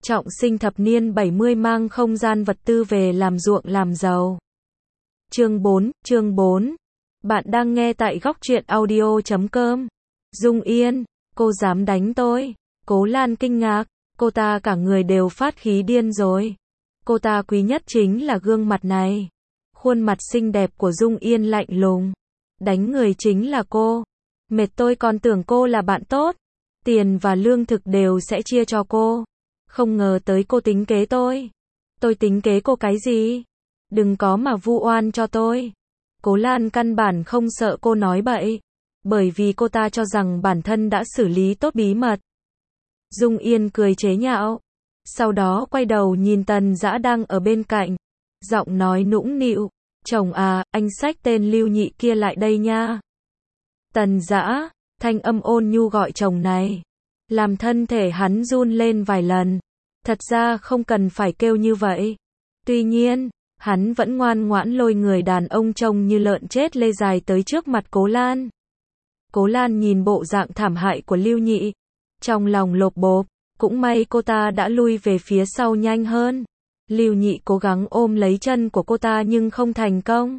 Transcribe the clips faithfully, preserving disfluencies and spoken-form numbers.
Trọng sinh thập niên bảy mươi mang không gian vật tư về làm ruộng làm giàu. Chương bốn, chương bốn. Bạn đang nghe tại góc truyện audio chấm com. Dung Yên, cô dám đánh tôi? Cố Lan kinh ngạc, cô ta cả người đều phát khí điên rồi. Cô ta quý nhất chính là gương mặt này. Khuôn mặt xinh đẹp của Dung Yên lạnh lùng. Đánh người chính là cô. Mệt tôi còn tưởng cô là bạn tốt. Tiền và lương thực đều sẽ chia cho cô. Không ngờ tới cô tính kế tôi. Tôi tính kế cô cái gì? Đừng có mà vu oan cho tôi. Cố Lan căn bản không sợ cô nói bậy. Bởi vì cô ta cho rằng bản thân đã xử lý tốt bí mật. Dung Yên cười chế nhạo. Sau đó quay đầu nhìn Tần Dã đang ở bên cạnh. Giọng nói nũng nịu. Chồng à, anh xách tên Lưu Nhị kia lại đây nha. Tần Dã, thanh âm ôn nhu gọi chồng này. Làm thân thể hắn run lên vài lần. Thật ra không cần phải kêu như vậy. Tuy nhiên, hắn vẫn ngoan ngoãn lôi người đàn ông trông như lợn chết lê dài tới trước mặt Cố Lan. Cố Lan nhìn bộ dạng thảm hại của Lưu Nhị. Trong lòng lộp bộp, cũng may cô ta đã lui về phía sau nhanh hơn. Lưu Nhị cố gắng ôm lấy chân của cô ta nhưng không thành công.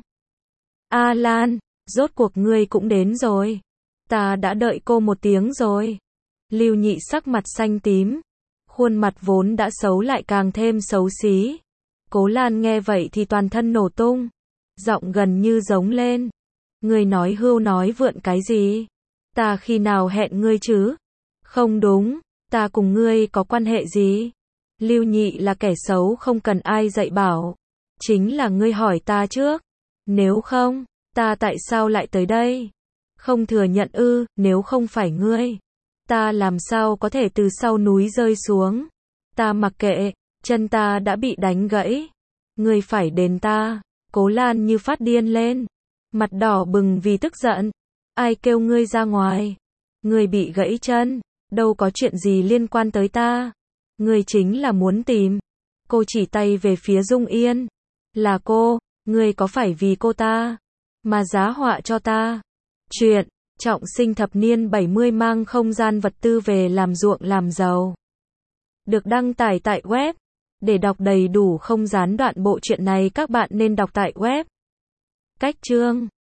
A Lan, rốt cuộc ngươi cũng đến rồi. Ta đã đợi cô một tiếng rồi. Lưu Nhị sắc mặt xanh tím. Khuôn mặt vốn đã xấu lại càng thêm xấu xí. Cố Lan nghe vậy thì toàn thân nổ tung. Giọng gần như giống lên. Ngươi nói hưu nói vượn cái gì? Ta khi nào hẹn ngươi chứ? Không đúng, ta cùng ngươi có quan hệ gì? Lưu Nhị là kẻ xấu không cần ai dạy bảo. Chính là ngươi hỏi ta trước. Nếu không, ta tại sao lại tới đây? Không thừa nhận ư, nếu không phải ngươi. Ta làm sao có thể từ sau núi rơi xuống? Ta mặc kệ, chân ta đã bị đánh gãy. Ngươi phải đền ta. Cố Lan như phát điên lên. Mặt đỏ bừng vì tức giận. Ai kêu ngươi ra ngoài? Ngươi bị gãy chân. Đâu có chuyện gì liên quan tới ta. Ngươi chính là muốn tìm. Cô chỉ tay về phía Dung Yên. Là cô, ngươi có phải vì cô ta mà giá họa cho ta? Chuyện Trọng sinh thập niên bảy mươi mang không gian vật tư về làm ruộng làm giàu. Được đăng tải tại web. Để đọc đầy đủ không gián đoạn bộ truyện này các bạn nên đọc tại web. Cách chương